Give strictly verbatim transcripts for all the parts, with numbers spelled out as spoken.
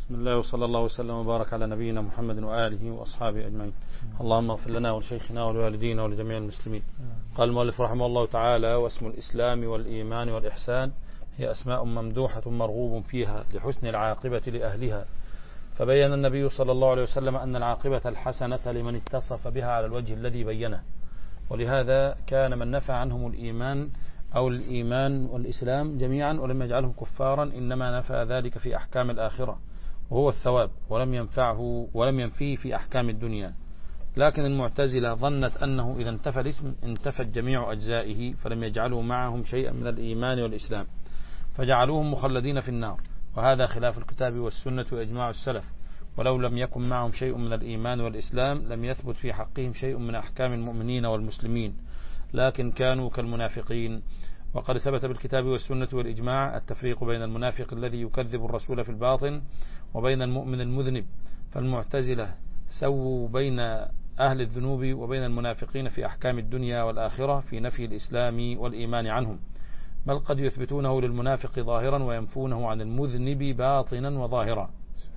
بسم الله وصلى الله وسلم وبارك على نبينا محمد وآله وأصحابه أجمعين. اللهم اغفر لنا ولشيخنا ولوالدينا ولجميع المسلمين. قال المؤلف رحمه الله تعالى: واسم الإسلام والإيمان والإحسان هي أسماء ممدوحة مرغوب فيها لحسن العاقبة لأهلها، فبين النبي صلى الله عليه وسلم أن العاقبة الحسنة لمن اتصف بها على الوجه الذي بينه، ولهذا كان من نفى عنهم الإيمان أو الإيمان والإسلام جميعا ولم يجعلهم كفارا إنما نفى ذلك في أحكام الآخرة وهو الثواب، ولم ينفعه ولم ينفيه في أحكام الدنيا. لكن المعتزلة ظنت أنه إذا انتفى الاسم انتفت جميع أجزائه، فلم يجعلوا معهم شيئا من الإيمان والإسلام، فجعلوهم مخلدين في النار، وهذا خلاف الكتاب والسنة وإجماع السلف. ولو لم يكن معهم شيء من الإيمان والإسلام لم يثبت في حقهم شيء من أحكام المؤمنين والمسلمين، لكن كانوا كالمنافقين. وقد ثبت بالكتاب والسنة والإجماع التفريق بين المنافق الذي يكذب الرسول في الباطن وبين المؤمن المذنب، فالمعتزلة سووا بين أهل الذنوب وبين المنافقين في أحكام الدنيا والآخرة في نفي الإسلام والإيمان عنهم، بل قد يثبتونه للمنافق ظاهرا وينفونه عن المذنب باطنا وظاهرا.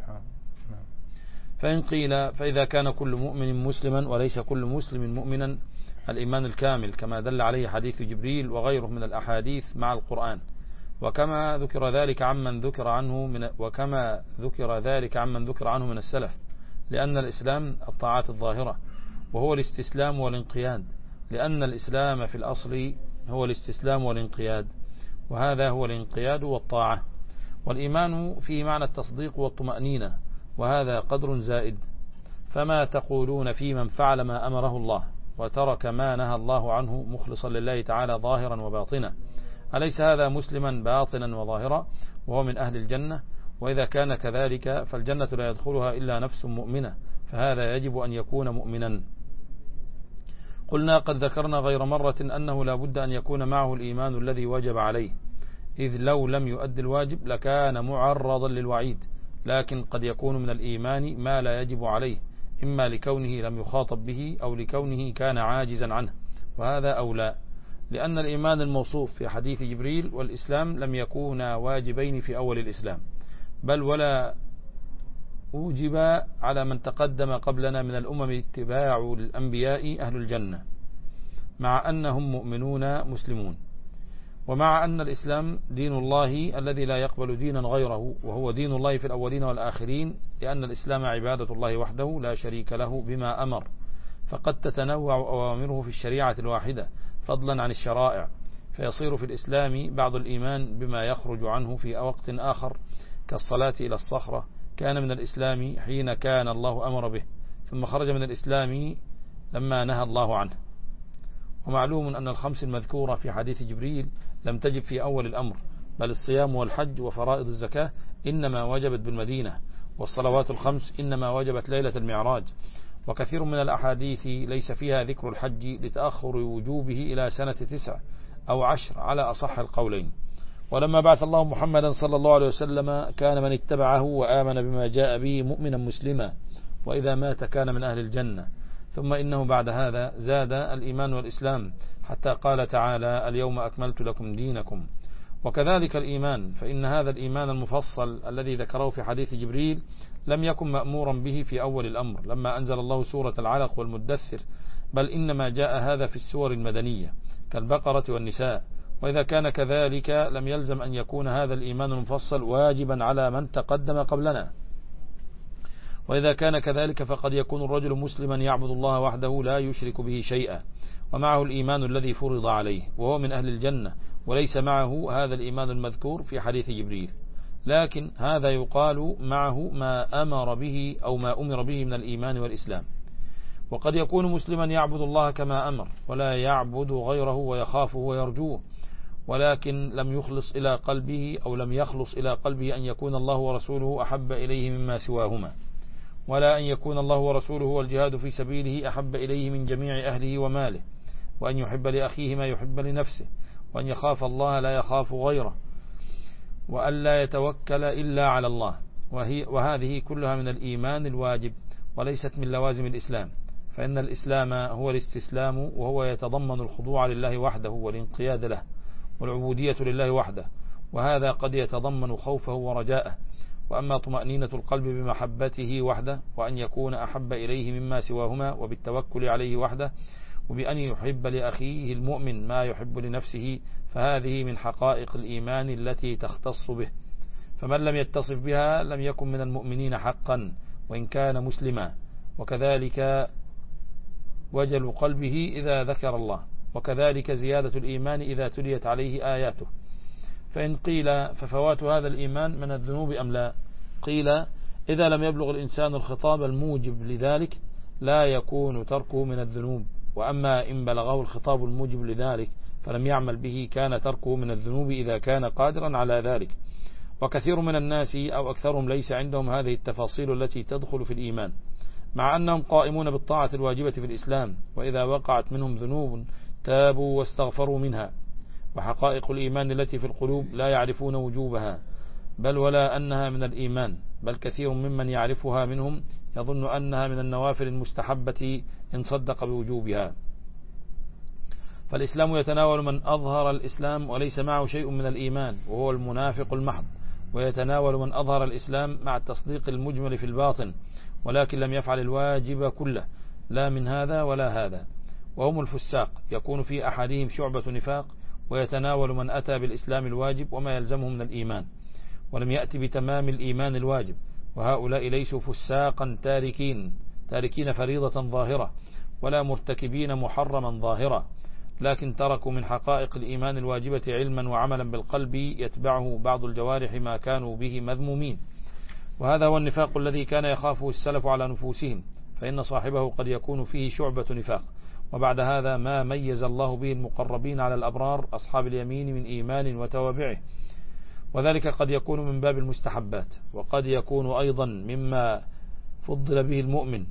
فإن قيل فإذا كان كل مؤمن مسلما وليس كل مسلم مؤمنا الإيمان الكامل، كما دل عليه حديث جبريل وغيره من الأحاديث مع القرآن، وكما ذكر ذلك عمن ذكر عنه من وكما ذكر ذلك عمن ذكر عنه من السلف، لأن الإسلام الطاعات الظاهرة وهو الاستسلام والانقياد، لأن الإسلام في الأصل هو الاستسلام والانقياد، وهذا هو الانقياد والطاعة. والإيمان فيه معنى التصديق والطمأنينة، وهذا قدر زائد. فما تقولون في من فعل ما أمره الله وترك ما نهى الله عنه مخلصا لله تعالى ظاهرا وباطنا؟ أليس هذا مسلما باطنا وظاهرا وهو من أهل الجنة؟ وإذا كان كذلك فالجنة لا يدخلها إلا نفس مؤمنة، فهذا يجب أن يكون مؤمنا. قلنا قد ذكرنا غير مرة أنه لا بد أن يكون معه الإيمان الذي وجب عليه، إذ لو لم يؤدي الواجب لكان معرضا للوعيد، لكن قد يكون من الإيمان ما لا يجب عليه، إما لكونه لم يخاطب به أو لكونه كان عاجزا عنه، وهذا أولى، لأن الإيمان الموصوف في حديث جبريل والإسلام لم يكونا واجبين في أول الإسلام، بل ولا أوجب على من تقدم قبلنا من الأمم اتباع الأنبياء أهل الجنة، مع أنهم مؤمنون مسلمون، ومع أن الإسلام دين الله الذي لا يقبل دينا غيره، وهو دين الله في الأولين والآخرين، لأن الإسلام عبادة الله وحده لا شريك له بما أمر، فقد تتنوع أوامره في الشريعة الواحدة فضلا عن الشرائع، فيصير في الإسلام بعض الإيمان بما يخرج عنه في وقت آخر، كالصلاة إلى الصخرة كان من الإسلام حين كان الله أمر به، ثم خرج من الإسلام لما نهى الله عنه. ومعلوم أن الخمس المذكورة في حديث جبريل لم تجب في أول الأمر، بل الصيام والحج وفرائض الزكاة إنما وجبت بالمدينة، والصلوات الخمس إنما وجبت ليلة المعراج، وكثير من الأحاديث ليس فيها ذكر الحج لتأخر وجوبه إلى سنة تسع أو عشر على أصح القولين. ولما بعث الله محمدا صلى الله عليه وسلم كان من اتبعه وآمن بما جاء به مؤمنا مسلما، وإذا مات كان من أهل الجنة. ثم إنه بعد هذا زاد الإيمان والإسلام، حتى قال تعالى: اليوم أكملت لكم دينكم. وكذلك الإيمان، فإن هذا الإيمان المفصل الذي ذكره في حديث جبريل لم يكن مأمورا به في أول الأمر لما أنزل الله سورة العلق والمدثر، بل إنما جاء هذا في السور المدنية كالبقرة والنساء. وإذا كان كذلك لم يلزم أن يكون هذا الإيمان المفصل واجبا على من تقدم قبلنا. وإذا كان كذلك فقد يكون الرجل مسلما يعبد الله وحده لا يشرك به شيئا، ومعه الإيمان الذي فرض عليه وهو من أهل الجنة، وليس معه هذا الإيمان المذكور في حديث جبريل، لكن هذا يقال معه ما أمر به أو ما أمر به من الإيمان والإسلام. وقد يكون مسلما يعبد الله كما أمر ولا يعبد غيره ويخافه ويرجوه، ولكن لم يخلص إلى قلبه أو لم يخلص إلى قلبه أن يكون الله ورسوله أحب إليه مما سواهما، ولا أن يكون الله ورسوله والجهاد في سبيله أحب إليه من جميع أهله وماله، وأن يحب لأخيه ما يحب لنفسه، وأن يخاف الله لا يخاف غيره، وأن لا يتوكل إلا على الله. وهي وهذه كلها من الإيمان الواجب وليست من لوازم الإسلام، فإن الإسلام هو الاستسلام، وهو يتضمن الخضوع لله وحده والانقياد له والعبودية لله وحده، وهذا قد يتضمن خوفه ورجاءه، وأما طمأنينة القلب بمحبته وحده، وأن يكون أحب إليه مما سواهما، وبالتوكل عليه وحده، وبأن يحب لأخيه المؤمن ما يحب لنفسه، فهذه من حقائق الإيمان التي تختص به، فمن لم يتصف بها لم يكن من المؤمنين حقا وإن كان مسلما. وكذلك وجل قلبه إذا ذكر الله، وكذلك زيادة الإيمان إذا تليت عليه آياته. فإن قيل ففوات هذا الإيمان من الذنوب أم لا؟ قيل إذا لم يبلغ الإنسان الخطاب الموجب لذلك لا يكون تركه من الذنوب، وأما إن بلغه الخطاب الموجب لذلك فلم يعمل به كان تركه من الذنوب إذا كان قادرا على ذلك. وكثير من الناس أو أكثرهم ليس عندهم هذه التفاصيل التي تدخل في الإيمان، مع أنهم قائمون بالطاعة الواجبة في الإسلام، وإذا وقعت منهم ذنوب تابوا واستغفروا منها. وحقائق الإيمان التي في القلوب لا يعرفون وجوبها بل ولا أنها من الإيمان، بل كثير ممن يعرفها منهم يظن أنها من النوافل المستحبة إن صدق بوجوبها. فالإسلام يتناول من أظهر الإسلام وليس معه شيء من الإيمان وهو المنافق المحض، ويتناول من أظهر الإسلام مع التصديق المجمل في الباطن ولكن لم يفعل الواجب كله، لا من هذا ولا هذا، وهم الفساق، يكون في أحدهم شعبة نفاق، ويتناول من أتى بالإسلام الواجب وما يلزمه من الإيمان ولم يأتي بتمام الإيمان الواجب، وهؤلاء ليسوا فساقا تاركين تاركين فريضة ظاهرة ولا مرتكبين محرما ظاهرة، لكن تركوا من حقائق الإيمان الواجبة علما وعملا بالقلب يتبعه بعض الجوارح ما كانوا به مذمومين. وهذا هو النفاق الذي كان يخافه السلف على نفوسهم، فإن صاحبه قد يكون فيه شعبة نفاق. وبعد هذا ما ميز الله به المقربين على الأبرار أصحاب اليمين من إيمان وتوابعه، وذلك قد يكون من باب المستحبات، وقد يكون أيضا مما فضل به المؤمن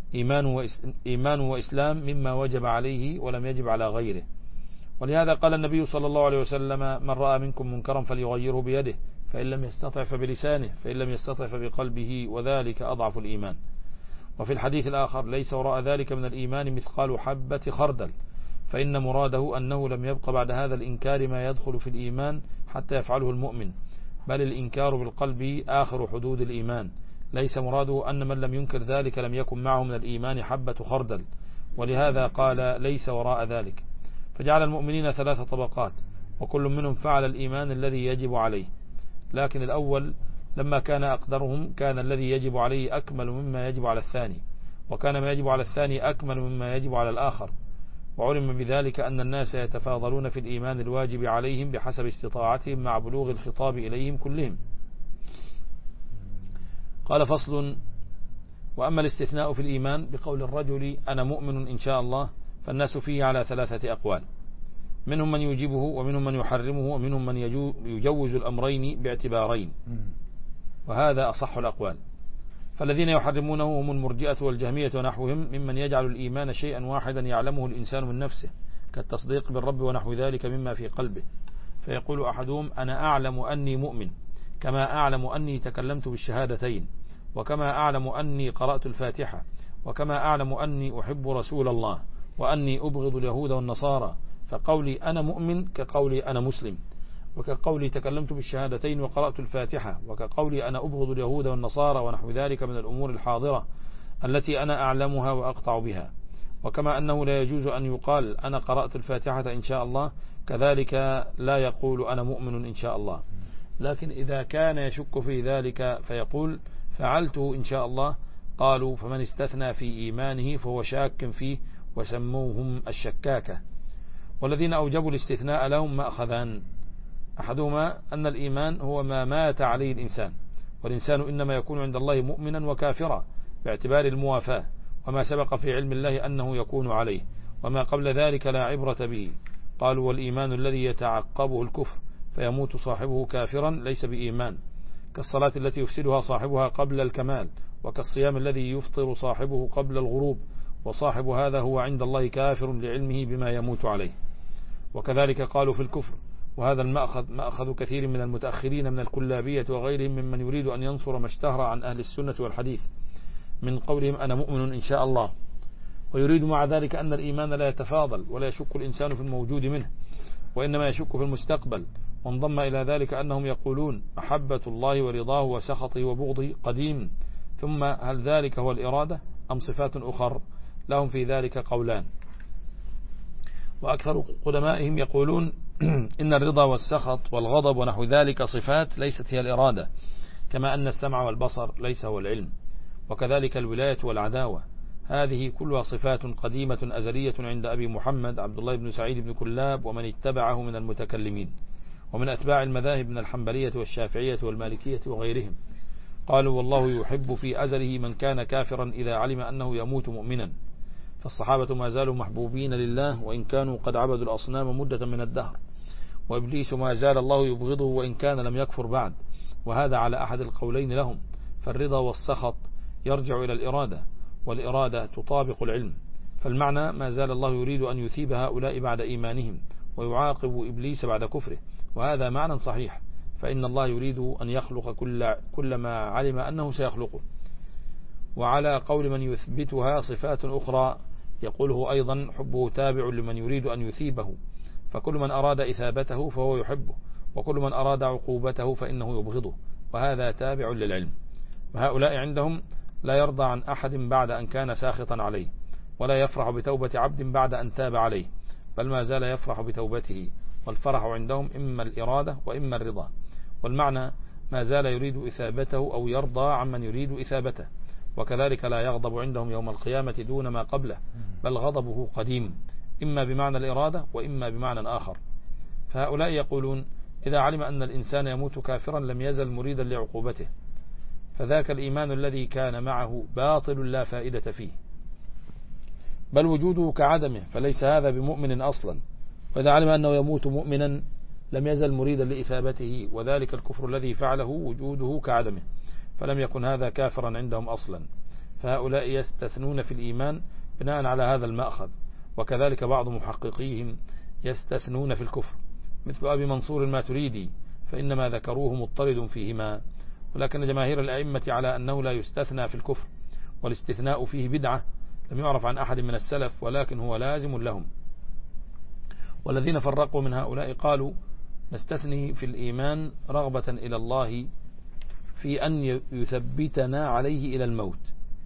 إيمان وإسلام مما وجب عليه ولم يجب على غيره. ولهذا قال النبي صلى الله عليه وسلم: من رأى منكم منكرا فليغيره بيده، فإن لم يستطع فبلسانه، فإن لم يستطع فبقلبه، وذلك أضعف الإيمان. وفي الحديث الآخر: ليس وراء ذلك من الإيمان مثقال حبة خردل، فإن مراده أنه لم يبق بعد هذا الإنكار ما يدخل في الإيمان حتى يفعله المؤمن، بل الإنكار بالقلب آخر حدود الإيمان، ليس مراده أن من لم ينكر ذلك لم يكن معه من الإيمان حبة خردل، ولهذا قال: ليس وراء ذلك. فجعل المؤمنين ثلاث طبقات، وكل منهم فعل الإيمان الذي يجب عليه، لكن الأول لما كان أقدرهم كان الذي يجب عليه أكمل مما يجب على الثاني، وكان ما يجب على الثاني أكمل مما يجب على الآخر، وعلم بذلك أن الناس يتفاضلون في الإيمان الواجب عليهم بحسب استطاعتهم مع بلوغ الخطاب إليهم كلهم. قال: فصل: وأما الاستثناء في الإيمان بقول الرجل أنا مؤمن إن شاء الله، فالناس فيه على ثلاثة أقوال، منهم من يجيبه ومنهم من يحرمه ومنهم من يجوز الأمرين باعتبارين، وهذا أصح الأقوال. فالذين يحرمونه هم المرجئة والجهمية ونحوهم ممن يجعل الإيمان شيئا واحدا يعلمه الإنسان من نفسه، كالتصديق بالرب ونحو ذلك مما في قلبه، فيقول أحدهم: أنا أعلم أني مؤمن كما أعلم أني تكلمت بالشهادتين، وكما أعلم أني قرأت الفاتحة، وكما أعلم أني أحب رسول الله، وأني أبغض اليهود والنصارى، فقولي أنا مؤمن كقولي أنا مسلم، وكقولي تكلمت بالشهادتين وقرأت الفاتحة، وكقولي أنا أبغض اليهود والنصارى ونحو ذلك من الأمور الحاضرة التي أنا أعلمها وأقطع بها. وكما أنه لا يجوز أن يقال أنا قرأت الفاتحة إن شاء الله، كذلك لا يقول أنا مؤمن إن شاء الله، لكن إذا كان يشك في ذلك فيقول فعلته إن شاء الله، قالوا: فمن استثنى في إيمانه فهو شاك فيه، وسموهم الشكاكة. والذين أوجبوا الاستثناء لهم مأخذان: أحدهما أن الإيمان هو ما مات عليه الإنسان، والإنسان إنما يكون عند الله مؤمنا وكافرا باعتبار الموافاة، وما سبق في علم الله أنه يكون عليه، وما قبل ذلك لا عبرة به. قالوا: والإيمان الذي يتعقبه الكفر فيموت صاحبه كافرا ليس بإيمان، كالصلاة التي يفسدها صاحبها قبل الكمال، وكالصيام الذي يفطر صاحبه قبل الغروب، وصاحب هذا هو عند الله كافر لعلمه بما يموت عليه. وكذلك قالوا في الكفر، وهذا المأخذ مأخذ كثير من المتأخرين من الكلابية وغيرهم ممن يريد أن ينصر ما اشتهر عن أهل السنة والحديث من قولهم أنا مؤمن إن شاء الله، ويريد مع ذلك أن الإيمان لا يتفاضل ولا يشك الإنسان في الموجود منه، وإنما يشك في المستقبل، وانضم إلى ذلك أنهم يقولون محبة الله ورضاه وسخطه وبغضه قديم، ثم هل ذلك هو الإرادة أم صفات أخر؟ لهم في ذلك قولان. وأكثر قدمائهم يقولون إن الرضا والسخط والغضب ونحو ذلك صفات ليست هي الإرادة، كما أن السمع والبصر ليس هو العلم، وكذلك الولاية والعداوة، هذه كلها صفات قديمة أزلية عند أبي محمد عبد الله بن سعيد بن كلاب ومن اتبعه من المتكلمين ومن أتباع المذاهب من الحنبلية والشافعية والمالكية وغيرهم. قالوا والله يحب في أزله من كان كافرا إذا علم أنه يموت مؤمنا، فالصحابة ما زالوا محبوبين لله وإن كانوا قد عبدوا الأصنام مدة من الدهر، وإبليس ما زال الله يبغضه وإن كان لم يكفر بعد، وهذا على أحد القولين لهم. فالرضا والسخط يرجع إلى الإرادة، والإرادة تطابق العلم، فالمعنى ما زال الله يريد أن يثيب هؤلاء بعد إيمانهم ويعاقب إبليس بعد كفره، وهذا معنى صحيح، فإن الله يريد أن يخلق كل, كل ما علم أنه سيخلقه. وعلى قول من يثبتها صفات أخرى يقوله أيضا حبه تابع لمن يريد أن يثيبه، فكل من أراد إثابته فهو يحبه، وكل من أراد عقوبته فإنه يبغضه، وهذا تابع للعلم. وهؤلاء عندهم لا يرضى عن أحد بعد أن كان ساخطا عليه، ولا يفرح بتوبة عبد بعد أن تاب عليه، بل ما زال يفرح بتوبته، والفرح عندهم إما الإرادة وإما الرضا، والمعنى ما زال يريد إثابته أو يرضى عمن يريد إثابته. وكذلك لا يغضب عندهم يوم القيامة دون ما قبله، بل غضبه قديم، إما بمعنى الإرادة وإما بمعنى آخر. فهؤلاء يقولون إذا علم أن الإنسان يموت كافرا لم يزل مريدا لعقوبته، فذاك الإيمان الذي كان معه باطل لا فائدة فيه، بل وجوده كعدمه، فليس هذا بمؤمن أصلا. وإذا علم أنه يموت مؤمنا لم يزل مريدا لإثابته، وذلك الكفر الذي فعله وجوده كعدمه، فلم يكن هذا كافرا عندهم أصلا. فهؤلاء يستثنون في الإيمان بناء على هذا المأخذ، وكذلك بعض محققيهم يستثنون في الكفر مثل أبي منصور الماتريدي، فإنما ذكروه مضطرد فيهما، ولكن جماهير الأئمة على أنه لا يستثنى في الكفر، والاستثناء فيه بدعة لم يعرف عن أحد من السلف، ولكن هو لازم لهم. والذين فرقوا من هؤلاء قالوا نستثني في الإيمان رغبة إلى الله في أن يثبتنا عليه إلى الموت،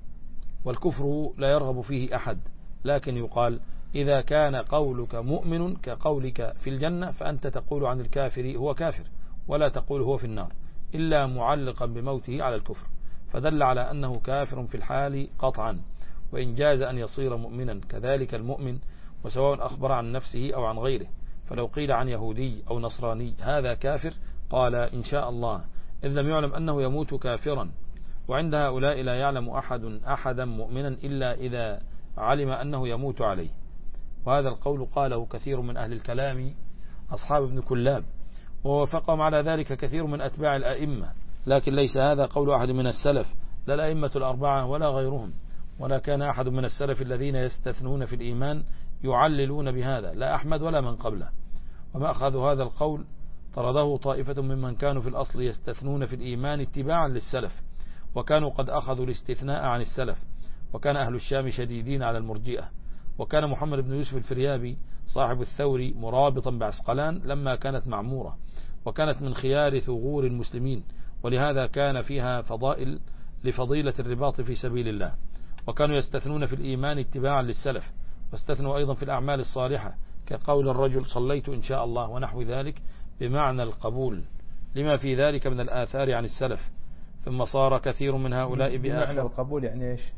والكفر لا يرغب فيه أحد، لكن يقال إذا كان قولك مؤمن كقولك في الجنة فأنت تقول عن الكافر هو كافر، ولا تقول هو في النار، إلا معلقا بموته على الكفر، فدل على أنه كافر في الحال قطعا، وإن جاز أن يصير مؤمنا كذلك المؤمن، وسواء أخبر عن نفسه أو عن غيره. فلو قيل عن يهودي أو نصراني هذا كافر قال إن شاء الله، إذ لم يعلم أنه يموت كافرا. وعند هؤلاء لا يعلم أحد أحدا مؤمنا إلا إذا علم أنه يموت عليه، وهذا القول قاله كثير من أهل الكلام أصحاب ابن كلاب، ووافقهم على ذلك كثير من أتباع الأئمة، لكن ليس هذا قول أحد من السلف، لا الأئمة الأربعة ولا غيرهم، ولا كان أحد من السلف الذين يستثنون في الإيمان يعللون بهذا، لا أحمد ولا من قبله. وما أخذ هذا القول طرده طائفة ممن كانوا في الأصل يستثنون في الإيمان اتباعا للسلف، وكانوا قد أخذوا الاستثناء عن السلف، وكان أهل الشام شديدين على المرجئة، وكان محمد بن يوسف الفريابي صاحب الثوري مرابطا بعسقلان لما كانت معمورة، وكانت من خيار ثغور المسلمين، ولهذا كان فيها فضائل لفضيلة الرباط في سبيل الله. وكانوا يستثنون في الإيمان اتباعا للسلف، واستثنوا أيضا في الأعمال الصالحة كقول الرجل صليت إن شاء الله ونحو ذلك، بمعنى القبول لما في ذلك من الآثار عن السلف. ثم صار كثير من هؤلاء بآخر بمعنى القبول يعني إيش؟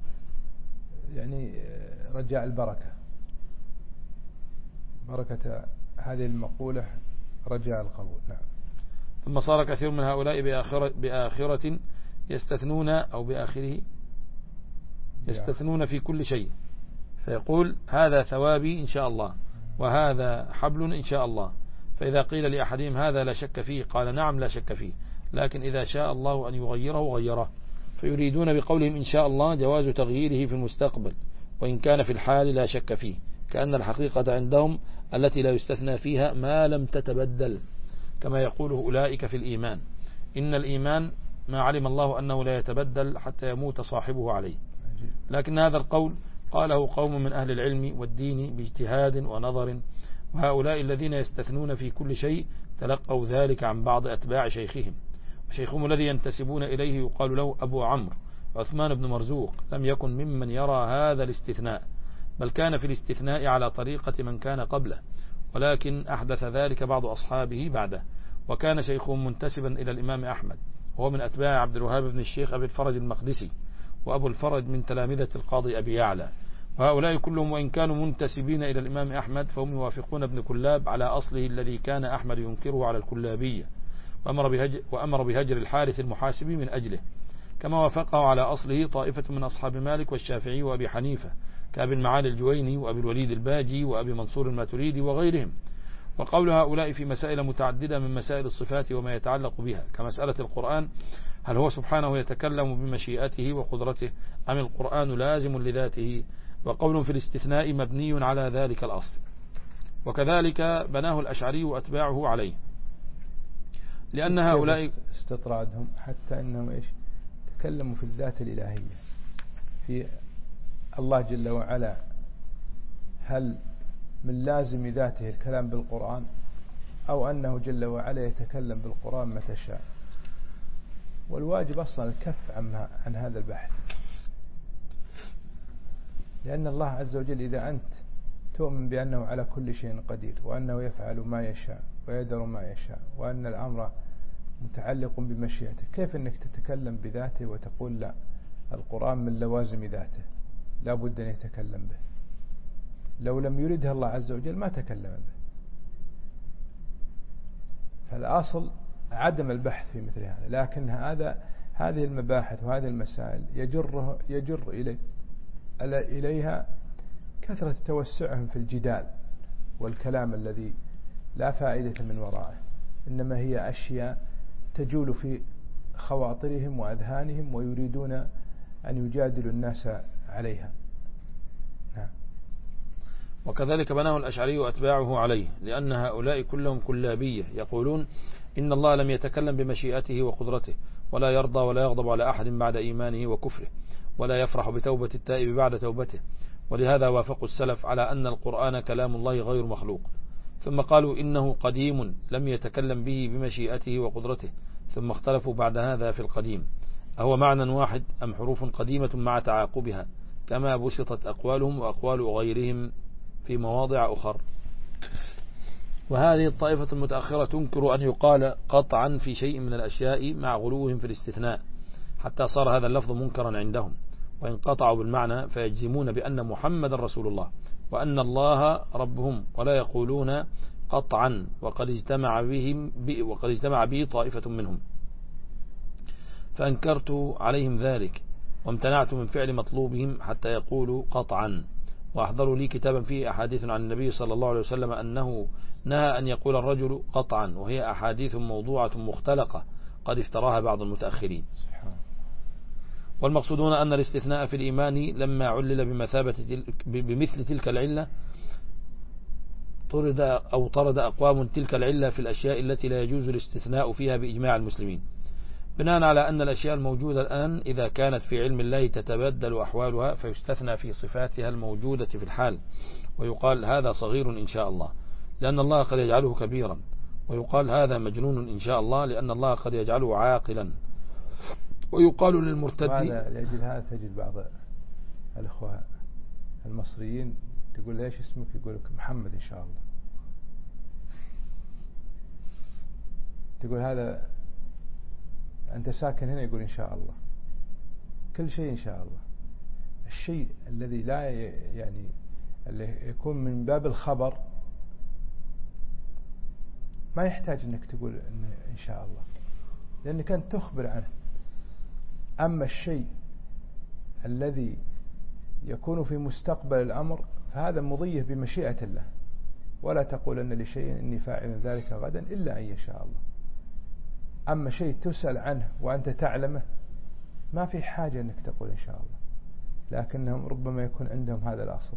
يعني رجاء البركة، بركة هذه المقولة رجاء القبول. نعم. ثم صار كثير من هؤلاء بآخرة, بآخرة يستثنون أو بآخره يستثنون في كل شيء، فيقول هذا ثوابي إن شاء الله، وهذا حبل إن شاء الله، فإذا قيل لأحدهم هذا لا شك فيه قال نعم لا شك فيه، لكن إذا شاء الله أن يغيره غيره. فيريدون بقولهم إن شاء الله جواز تغييره في المستقبل، وإن كان في الحال لا شك فيه، كأن الحقيقة عندهم التي لا يستثنى فيها ما لم تتبدل، كما يقوله أولئك في الإيمان، إن الإيمان ما علم الله أنه لا يتبدل حتى يموت صاحبه عليه. لكن هذا القول قاله قوم من أهل العلم والدين باجتهاد ونظر وهؤلاء الذين يستثنون في كل شيء تلقوا ذلك عن بعض أتباع شيخهم، وشيخهم الذي ينتسبون إليه يقال له أبو عمرو عثمان بن مرزوق لم يكن ممن يرى هذا الاستثناء، بل كان في الاستثناء على طريقة من كان قبله، ولكن أحدث ذلك بعض أصحابه بعده. وكان شيخهم منتسبا إلى الإمام أحمد، وهو من أتباع عبد الوهاب بن الشيخ أبي الفرج المقدسي، وأبو الفرج من تلامذة القاضي أبي يعلى. وهؤلاء كلهم وإن كانوا منتسبين إلى الإمام أحمد فهم يوافقون ابن كلاب على أصله الذي كان أحمد ينكره على الكلابية، وأمر بهجر, وأمر بهجر الحارث المحاسبي من أجله، كما وافقه على أصله طائفة من أصحاب مالك والشافعي وأبي حنيفة كأبي المعالي الجويني وأبي الوليد الباجي وأبي منصور الماتريدي وغيرهم. وقول هؤلاء في مسائل متعددة من مسائل الصفات وما يتعلق بها كمسألة القرآن، هل هو سبحانه يتكلم بمشيئته وقدرته أم القرآن لازم لذاته؟ وقول في الاستثناء مبني على ذلك الأصل. وكذلك بناه الأشعري وأتباعه عليه، لأن هؤلاء استطرادهم حتى أنهم إيش تكلموا في الذات الإلهية في الله جل وعلا، هل من لازم ذاته الكلام بالقرآن أو أنه جل وعلا يتكلم بالقرآن متى شاء؟ والواجب أصلا الكف عن, عن هذا البحث، لأن الله عز وجل إذا أنت تؤمن بأنه على كل شيء قدير، وأنه يفعل ما يشاء ويدر ما يشاء، وأن الأمر متعلق بمشيئته، كيف أنك تتكلم بذاته وتقول لا القرآن من لوازم ذاته لا بد أن يتكلم به؟ لو لم يردها الله عز وجل ما تكلم به. فالأصل عدم البحث في مثل هذا، لكن هذا هذه المباحث وهذه المسائل يجره يجر إليه إليها كثرة توسعهم في الجدال والكلام الذي لا فائدة من وراءه، إنما هي أشياء تجول في خواطرهم وأذهانهم ويريدون أن يجادلوا الناس عليها. نعم. وكذلك بناه الأشعري وأتباعه عليه، لأن هؤلاء كلهم كلابية يقولون إن الله لم يتكلم بمشيئته وقدرته، ولا يرضى ولا يغضب على أحد بعد إيمانه وكفره، ولا يفرح بتوبة التائب بعد توبته. ولهذا وافقوا السلف على أن القرآن كلام الله غير مخلوق، ثم قالوا إنه قديم لم يتكلم به بمشيئته وقدرته، ثم اختلفوا بعد هذا في القديم أهو معنى واحد أم حروف قديمة مع تعاقبها، كما بسطت أقوالهم وأقوال غيرهم في مواضع أخر. وهذه الطائفة المتأخرة تنكر أن يقال قطعا في شيء من الأشياء مع غلوهم في الاستثناء، حتى صار هذا اللفظ منكرا عندهم، وإن قطعوا بالمعنى فيجزمون بأن محمد رسول الله وأن الله ربهم، ولا يقولون قطعا وقد اجتمع بهم وقد اجتمع به طائفة منهم، فأنكرت عليهم ذلك وامتنعت من فعل مطلوبهم حتى يقولوا قطعا. وأحضروا لي كتابا فيه أحاديث عن النبي صلى الله عليه وسلم أنه نهى أن يقول الرجل قطعا، وهي أحاديث موضوعة مختلقة قد افتراها بعض المتأخرين. والمقصودون أن الاستثناء في الإيمان لما علل بمثابة بمثل تلك العلة طرد أو طرد أقوام تلك العلة في الأشياء التي لا يجوز الاستثناء فيها بإجماع المسلمين، بناء على أن الأشياء الموجودة الآن إذا كانت في علم الله تتبدل أحوالها، فيستثنى في صفاتها الموجودة في الحال، ويقال هذا صغير إن شاء الله لأن الله قد يجعله كبيرا، ويقال هذا مجنون إن شاء الله لأن الله قد يجعله عاقلا، ويقال للمرتد. لأجل هذا تجد بعض الأخوة المصريين تقول ليش اسمك، يقول لك محمد إن شاء الله، تقول هذا أنت ساكن هنا، يقول إن شاء الله، كل شيء إن شاء الله. الشيء الذي لا يعني اللي يكون من باب الخبر ما يحتاج أنك تقول إن, إن شاء الله، لأنك أنت تخبر عنه. أما الشيء الذي يكون في مستقبل الأمر فهذا مضيه بمشيئة الله، ولا تقول أن لشيء إني فاعل ذلك غدا إلا أن يشاء الله. أما شيء تسأل عنه وأنت تعلمه ما في حاجة أنك تقول إن شاء الله، لكنهم ربما يكون عندهم هذا الأصل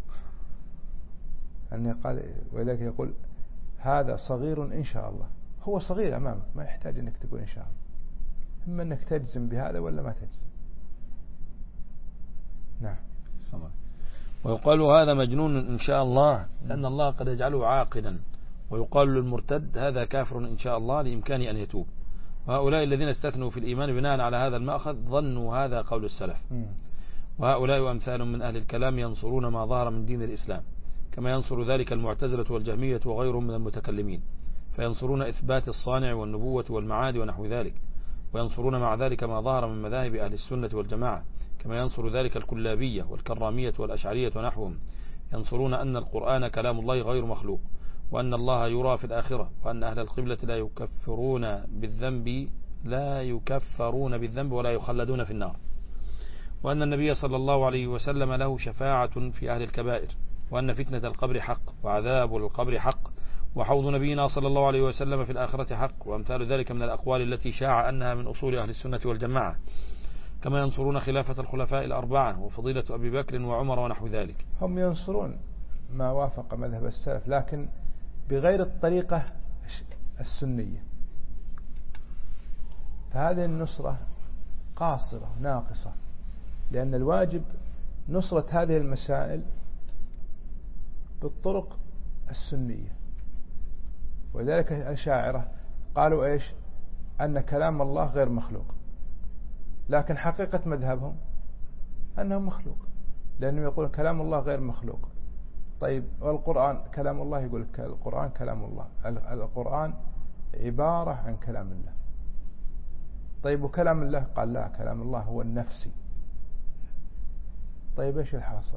أن قال، وذلك يقول هذا صغير إن شاء الله، هو صغير أمامك ما يحتاج أنك تقول إن شاء الله، إما أنك تجزم بهذا ولا ما تجزم. نعم. ويقال هذا مجنون إن شاء الله لأن الله قد يجعله عاقلا، ويقال للمرتد هذا كافر إن شاء الله لإمكانه أن يتوب. وهؤلاء الذين استثنوا في الإيمان بناء على هذا المأخذ ظنوا هذا قول السلف. وهؤلاء وأمثال من أهل الكلام ينصرون ما ظهر من دين الإسلام، كما ينصر ذلك المعتزلة والجهمية وغيرهم من المتكلمين، فينصرون إثبات الصانع والنبوة والمعاد ونحو ذلك، وينصرون مع ذلك ما ظهر من مذاهب أهل السنة والجماعة، كما ينصر ذلك الكلابية والكرامية والأشعرية ونحوهم. ينصرون أن القرآن كلام الله غير مخلوق، وأن الله يرى في الآخرة، وأن أهل القبلة لا يكفرون بالذنب لا يكفرون بالذنب ولا يخلدون في النار، وأن النبي صلى الله عليه وسلم له شفاعة في أهل الكبائر، وأن فتنة القبر حق، وعذاب القبر حق، وحوض نبينا صلى الله عليه وسلم في الآخرة حق، وأمثال ذلك من الأقوال التي شاع أنها من أصول أهل السنة والجماعة. كما ينصرون خلافة الخلفاء الأربعة وفضيلة أبي بكر وعمر ونحو ذلك. هم ينصرون ما وافق مذهب السلف لكن بغير الطريقة السنية، فهذه النصرة قاصرة ناقصة، لأن الواجب نصرة هذه المسائل بالطرق السنية. وذلك الأشاعرة قالوا إيش؟ أن كلام الله غير مخلوق، لكن حقيقة مذهبهم أنه مخلوق، لأنه يقول كلام الله غير مخلوق. طيب والقرآن كلام الله، يقول القرآن كلام الله، القرآن عبارة عن كلام الله. طيب وكلام الله؟ قال لا، كلام الله هو النفسي. طيب ايش الحاصل؟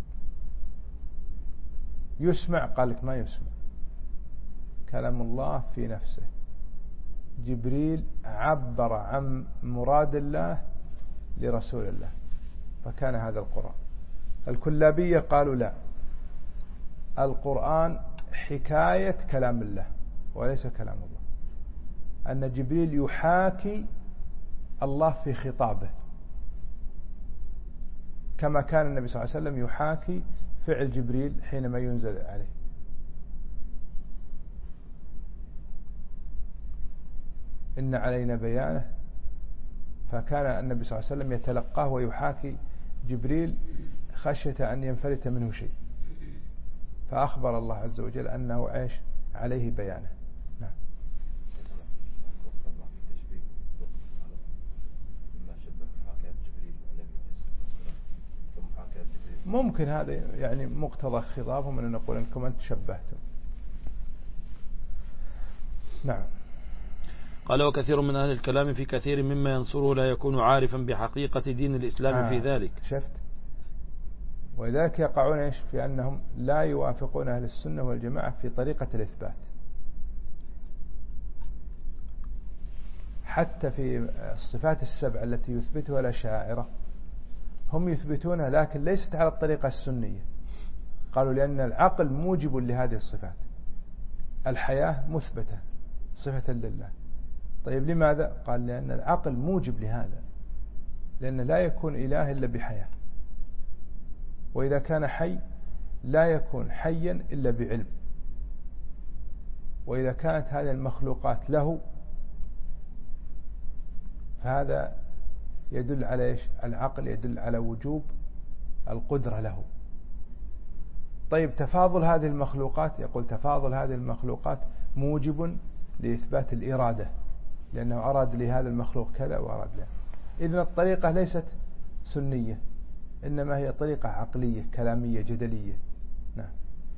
يسمع؟ قال لك ما يسمع، كلام الله في نفسه. جبريل عبر عن مراد الله لرسول الله فكان هذا القرآن. الكلابية قالوا لا، القرآن حكاية كلام الله وليس كلام الله، أن جبريل يحاكي الله في خطابه، كما كان النبي صلى الله عليه وسلم يحاكي فعل جبريل حينما ينزل عليه. إن علينا بيانه، فكان النبي صلى الله عليه وسلم يتلقاه ويحاكي جبريل خشية أن ينفلت منه شيء، فأخبر الله عز وجل أنه عيش عليه بيانه. نعم. ممكن هذا يعني مقتضى خطابهم أن نقول أنكم أنت شبهتم. نعم. قال وكثير من أهل الكلام في كثير مما ينصره لا يكون عارفا بحقيقة دين الإسلام آه في ذلك. شفت؟ ولذلك يقعون إيش في أنهم لا يوافقون أهل السنة والجماعة في طريقة الإثبات، حتى في الصفات السبع التي يثبتها الأشاعرة هم يثبتونها لكن ليست على الطريقة السنية. قالوا لأن العقل موجب لهذه الصفات، الحياة مثبتة صفة لله. طيب لماذا؟ قال لأن العقل موجب لهذا، لأن لا يكون إله إلا بحياة، وإذا كان حي لا يكون حيا إلا بعلم، وإذا كانت هذه المخلوقات له فهذا يدل على إيش؟ العقل يدل على وجوب القدرة له. طيب تفاضل هذه المخلوقات، يقول تفاضل هذه المخلوقات موجب لإثبات الإرادة، لأنه أراد لهذا المخلوق كذا وأراد له. إذن الطريقة ليست سنية، إنما هي طريقة عقلية كلامية جدلية. نعم.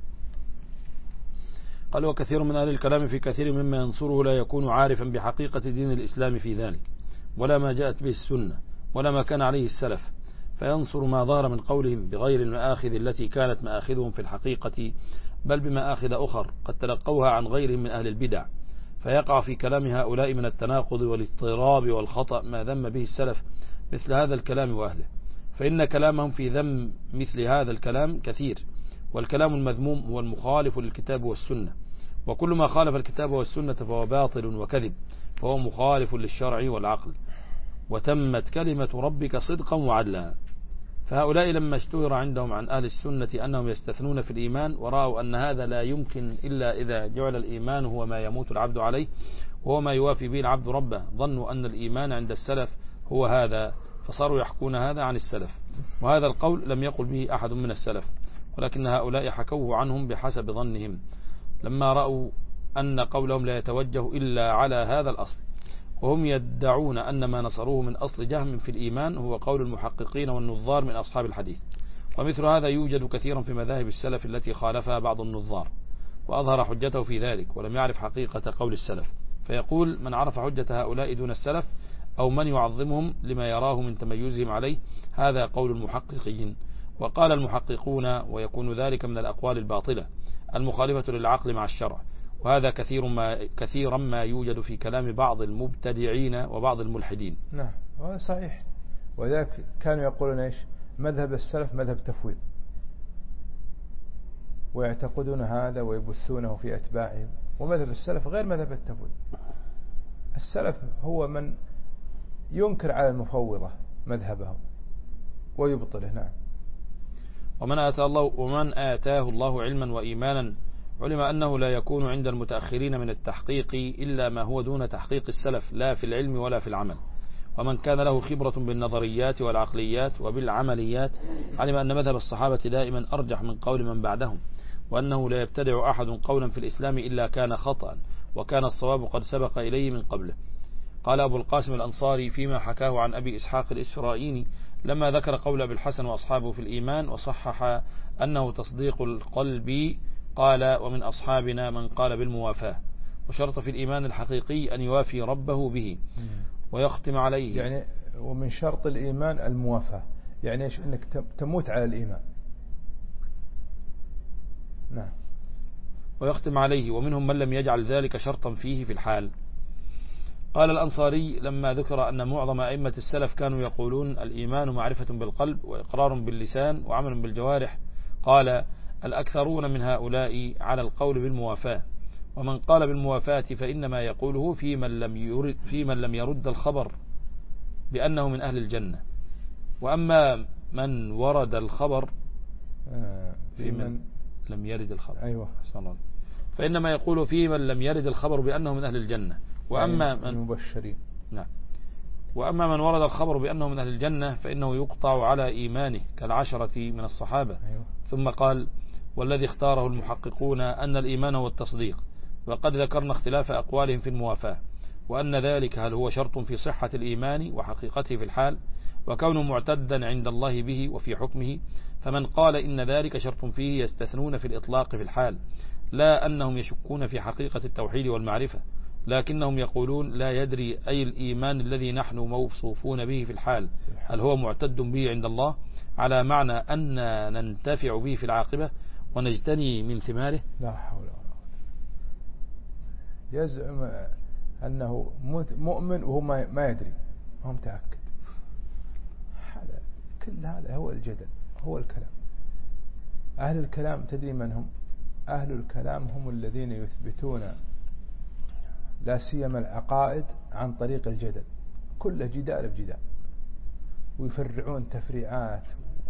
قال وكثير من أهل الكلام في كثير مما ينصره لا يكون عارفا بحقيقة دين الإسلام في ذلك، ولا ما جاءت به السنة، ولا ما كان عليه السلف، فينصر ما ظهر من قولهم بغير المآخذ التي كانت مآخذهم في الحقيقة، بل بمآخذ أخر قد تلقوها عن غيرهم من أهل البدع، فيقع في كلام هؤلاء من التناقض والاضطراب والخطأ ما ذم به السلف مثل هذا الكلام وأهله، فإن كلامهم في ذم مثل هذا الكلام كثير، والكلام المذموم هو المخالف للكتاب والسنة، وكل ما خالف الكتاب والسنة فهو باطل وكذب، فهو مخالف للشرع والعقل، وتمت كلمة ربك صدقا وعدلا. فهؤلاء لما اشتهر عندهم عن أهل السنة أنهم يستثنون في الإيمان، ورأوا أن هذا لا يمكن إلا إذا جعل الإيمان هو ما يموت العبد عليه وهو ما يوافي به العبد ربه، ظنوا أن الإيمان عند السلف هو هذا، فصاروا يحكون هذا عن السلف، وهذا القول لم يقل به أحد من السلف، ولكن هؤلاء حكوه عنهم بحسب ظنهم لما رأوا أن قولهم لا يتوجه إلا على هذا الأصل، وهم يدعون أن ما نصروه من أصل جهم في الإيمان هو قول المحققين والنظار من أصحاب الحديث. ومثل هذا يوجد كثيرا في مذاهب السلف التي خالفها بعض النظار وأظهر حجته في ذلك ولم يعرف حقيقة قول السلف، فيقول من عرف حجة هؤلاء دون السلف أو من يعظمهم لما يراه من تميزهم عليه هذا قول المحققين. وقال المحققون ويكون ذلك من الأقوال الباطلة المخالفة للعقل مع الشرع، وهذا كثير ما كثيرا ما يوجد في كلام بعض المبتدعين وبعض الملحدين. نعم صحيح، وذلك كانوا يقولون إيش مذهب السلف مذهب تفويض، ويعتقدون هذا ويبثونه في أتباعهم، ومذهب السلف غير مذهب التفويض. السلف هو من ينكر على المفوضة مذهبهم ويبطله. نعم. ومن آتاه الله ومن آتاه الله علما وإيمانا علم أنه لا يكون عند المتأخرين من التحقيق إلا ما هو دون تحقيق السلف لا في العلم ولا في العمل. ومن كان له خبرة بالنظريات والعقليات وبالعمليات علم أن مذهب الصحابة دائما أرجح من قول من بعدهم، وأنه لا يبتدع أحد قولا في الإسلام إلا كان خطأ وكان الصواب قد سبق إليه من قبله. قال أبو القاسم الأنصاري فيما حكاه عن أبي إسحاق الإسفرائيني لما ذكر قول أبي الحسن وأصحابه في الإيمان وصحح أنه تصديق القلب، قال ومن أصحابنا من قال بالموافاة، وشرط في الإيمان الحقيقي أن يوافي ربه به ويختم عليه. يعني ومن شرط الإيمان الموافاة، يعني إيش؟ أنك تموت على الإيمان. نعم. ويختم عليه، ومنهم من لم يجعل ذلك شرطا فيه في الحال. قال الأنصاري لما ذكر أن معظم أئمة السلف كانوا يقولون الإيمان معرفة بالقلب وإقرار باللسان وعمل بالجوارح، قال الأكثرون من هؤلاء على القول بالموافاة، ومن قال بالموافاة فإنما يقوله في من لم يرد, في من لم يرد الخبر بأنه من أهل الجنة، وأما من ورد الخبر في من لم يرد الخبر أيوة. فإنما يقول في من لم يرد الخبر بأنه من أهل الجنة، وأما من المبشرين. نعم. وأما من ورد الخبر بأنه من أهل الجنة فإنه يقطع على إيمانه كالعشرة من الصحابة. أيوة. ثم قال والذي اختاره المحققون أن الإيمان هو التصديق، وقد ذكرنا اختلاف أقوالهم في الموافاة، وأن ذلك هل هو شرط في صحة الإيمان وحقيقته في الحال وكونه معتدا عند الله به وفي حكمه، فمن قال إن ذلك شرط فيه يستثنون في الإطلاق في الحال، لا أنهم يشكون في حقيقة التوحيد والمعرفة، لكنهم يقولون لا يدري أي الإيمان الذي نحن موصوفون به في الحال هل هو معتد به عند الله على معنى أن ننتفع به في العاقبة ونجتني من ثماره. لا حول ولا قوة. يزعم أنه مؤمن وهو ما يدري، ما هو متأكد. هذا كل هذا هو الجدل، هو الكلام. أهل الكلام تدري من هم؟ أهل الكلام هم الذين يثبتون لا سيما العقائد عن طريق الجدل، كله جدال بجدال، ويفرعون تفريعات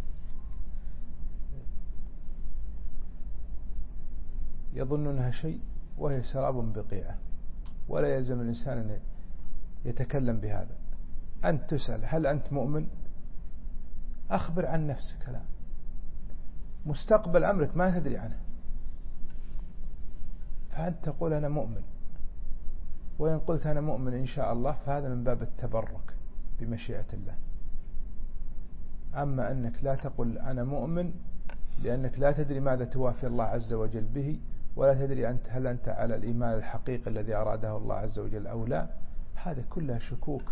يظنونها شيء وهي سراب بقيعة، ولا يلزم الإنسان أن يتكلم بهذا. أنت تسأل هل أنت مؤمن؟ أخبر عن نفسك. لا، مستقبل أمرك ما تدري عنه، فأنت تقول أنا مؤمن، وإن قلت أنا مؤمن إن شاء الله فهذا من باب التبرك بمشيئة الله. أما أنك لا تقول أنا مؤمن لأنك لا تدري ماذا توافي الله عز وجل به، ولا تدري أنت هل أنت على الإيمان الحقيقي الذي أراده الله عز وجل أو لا، هذا كلها شكوك.